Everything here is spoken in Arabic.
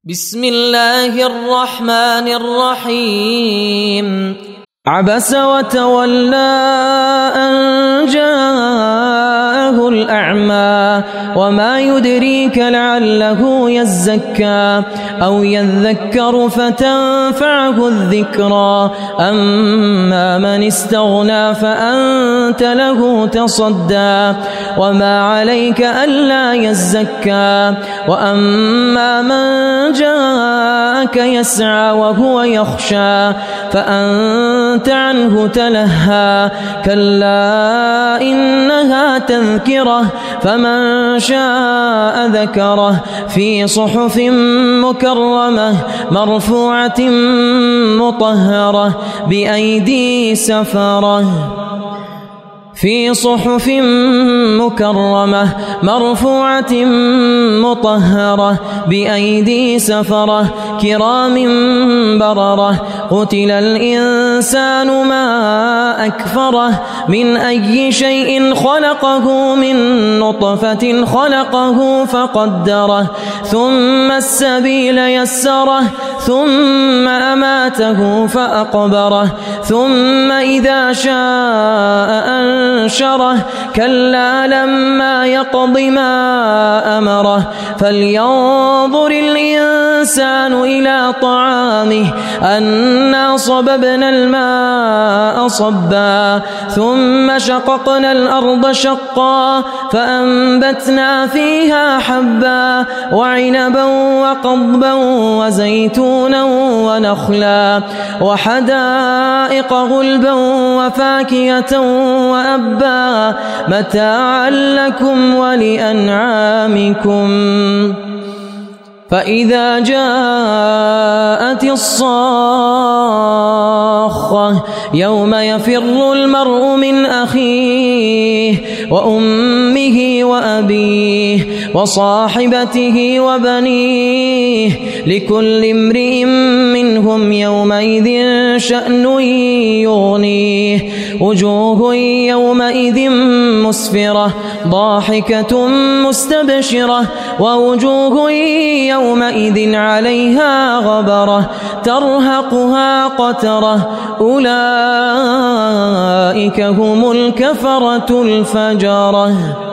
بسم الله الرحمن الرحيم عبس وتولى أن جاءه الأعمى وما يدريك لعله يزكى أو يذكر فتنفعه الذكرى أما من استغنى فأنت له تصدى وما عليك ألا يزكى وأما من جاءك يسعى وهو يخشى فأنت عنه تلهى كلا إنها تذكرة فمن شاء ذكره في صحف مكرمة مرفوعة مطهرة بأيدي سفرة في صحف مكرمة مرفوعة مطهرة بأيدي سفرة كرام بررة قتل الإنسان ما أكفره من أي شيء خلقه من نطفة خلقه فقدره ثم السبيل يسره ثم أماته فأقبره ثم إذا شاء أنشره كلا لما يقض ما أمره فلينظر الإنسان إلى طعامه أنا صببنا الماء صبا ثم شققنا الأرض شقا فأنبتنا فيها حبا وعنبا وقضبا وزيتونا ونخلا وحدائق غلبا وفاكهة وأبا متاعا لكم ولأنعامكم فإذا جاءت الصاخة يوم يفر المرء من أخيه وأمه وأبيه وصاحبته وبنيه لكل امرئ منهم يومئذ شأن يغنيه وجوه يومئذ مسفرة ضاحكة مستبشرة ووجوه يومئذ عليها غبرة ترهقها قترة أولئك هم الكفرة الفجرة.